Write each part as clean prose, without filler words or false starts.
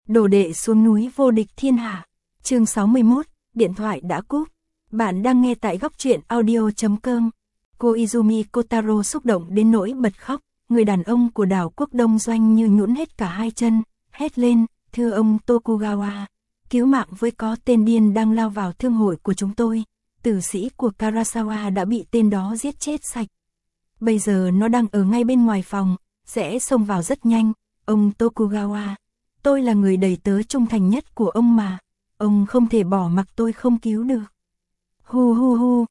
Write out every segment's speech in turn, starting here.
Đồ đệ xuống núi vô địch thiên hạ. Chương 61, điện thoại đã cúp. Bạn đang nghe tại góc truyện audio.com. Koizumi Kotaro xúc động đến nỗi bật khóc. Người đàn ông của đảo quốc Đông Doanh như nhũn hết cả hai chân, hét lên, thưa ông Tokugawa, cứu mạng với có tên điên đang lao vào thương hội của chúng tôi. Tử sĩ của Karasawa đã bị tên đó giết chết sạch. Bây giờ nó đang ở ngay bên ngoài phòng, sẽ xông vào rất nhanh. Ông Tokugawa, tôi là người đầy tớ trung thành nhất của ông mà. Ông không thể bỏ mặc tôi không cứu được. Hu hu hu,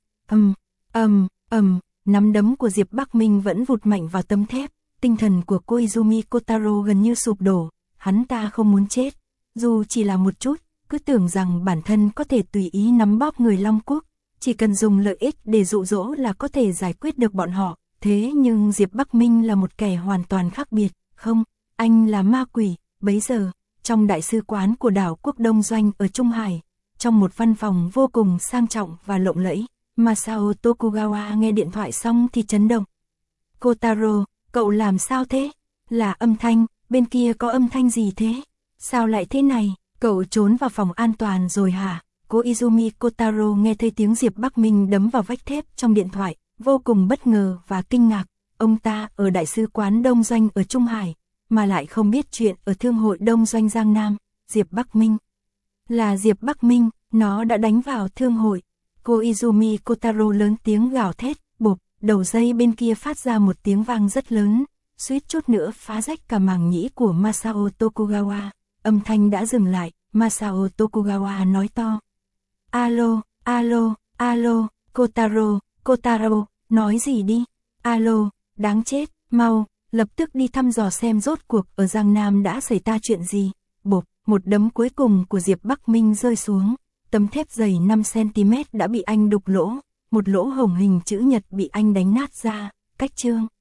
nắm đấm của Diệp Bắc Minh vẫn vụt mạnh vào tấm thép. Tinh thần của Koizumi Kotaro gần như sụp đổ. Hắn ta không muốn chết, dù chỉ là một chút, cứ tưởng rằng bản thân có thể tùy ý nắm bóp người Long Quốc. Chỉ cần dùng lợi ích để dụ dỗ là có thể giải quyết được bọn họ. Thế nhưng Diệp Bắc Minh là một kẻ hoàn toàn khác biệt. Không, anh là ma quỷ. Bấy giờ, trong đại sứ quán của đảo quốc Đông Doanh ở Trung Hải, trong một văn phòng vô cùng sang trọng và lộng lẫy, Masao Tokugawa nghe điện thoại xong thì chấn động. Kotaro, cậu làm sao thế? Là âm thanh, bên kia có âm thanh gì thế? Sao lại thế này? Cậu trốn vào phòng an toàn rồi hả? Koizumi Kotaro nghe thấy tiếng Diệp Bắc Minh đấm vào vách thép trong điện thoại, vô cùng bất ngờ và kinh ngạc. Ông ta ở đại sứ quán Đông Doanh ở Trung Hải, mà lại không biết chuyện ở thương hội Đông Doanh Giang Nam. Diệp Bắc Minh. Là Diệp Bắc Minh, nó đã đánh vào thương hội. Koizumi Kotaro lớn tiếng gào thét, bộp, đầu dây bên kia phát ra một tiếng vang rất lớn, suýt chút nữa phá rách cả màng nhĩ của Masao Tokugawa. Âm thanh đã dừng lại, Masao Tokugawa nói to. Alo, alo, alo, Kotaro, nói gì đi? Alo, đáng chết, mau, lập tức đi thăm dò xem rốt cuộc ở Giang Nam đã xảy ra chuyện gì. Bộp, một đấm cuối cùng của Diệp Bắc Minh rơi xuống, tấm thép dày 5cm đã bị anh đục lỗ, một lỗ hổng hình chữ nhật bị anh đánh nát ra. Cách chương.